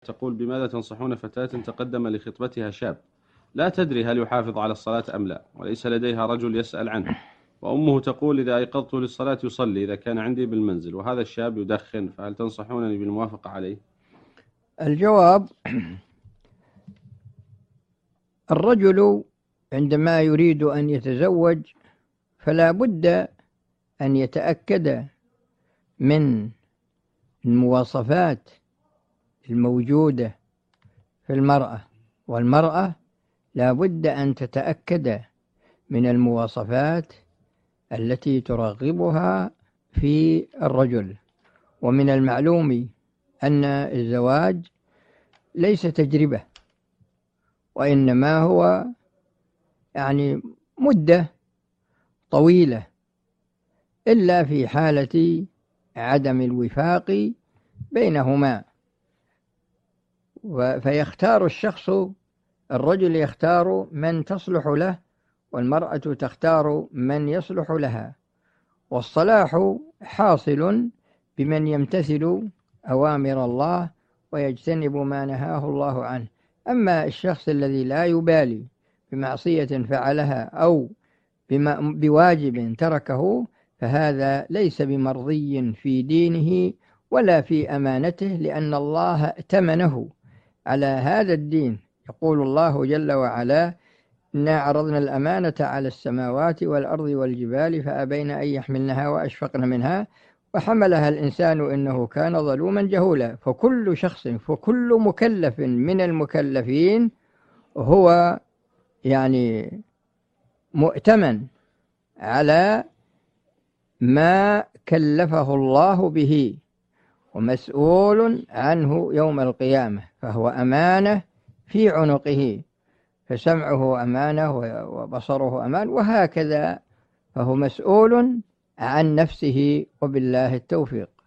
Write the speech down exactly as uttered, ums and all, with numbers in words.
تقول: بماذا تنصحون فتاة تقدم لخطبتها شاب لا تدري هل يحافظ على الصلاة أم لا، وليس لديها رجل يسأل عنه، وأمه تقول إذا أيقظته للصلاة يصلي إذا كان عندي بالمنزل، وهذا الشاب يدخن، فهل تنصحونني بالموافقة عليه؟ الجواب: الرجل عندما يريد أن يتزوج فلا بد أن يتأكد من المواصفات الموجودة في المرأة، والمرأة لا بد أن تتأكد من المواصفات التي ترغبها في الرجل. ومن المعلوم أن الزواج ليس تجربة، وإنما هو يعني مدة طويلة، إلا في حالة عدم الوفاق بينهما. فيختار الشخص، الرجل يختار من تصلح له، والمرأة تختار من يصلح لها، والصلاح حاصل بمن يمتثل أوامر الله ويجتنب ما نهاه الله عنه. أما الشخص الذي لا يبالي بمعصية فعلها أو بواجب تركه فهذا ليس بمرضي في دينه ولا في أمانته، لأن الله ائتمنه على هذا الدين. يقول الله جل وعلا: إنا عرضنا الأمانة على السماوات والأرض والجبال فأبين أن يحملنها وأشفقن منها وحملها الإنسان إنه كان ظلوما جهولا. فكل شخص فكل مكلف من المكلفين هو يعني مؤتمن على ما كلفه الله به ومسؤول عنه يوم القيامة، فهو أمانة في عنقه، فسمعه أمانة وبصره أمان، وهكذا فهو مسؤول عن نفسه، وبالله التوفيق.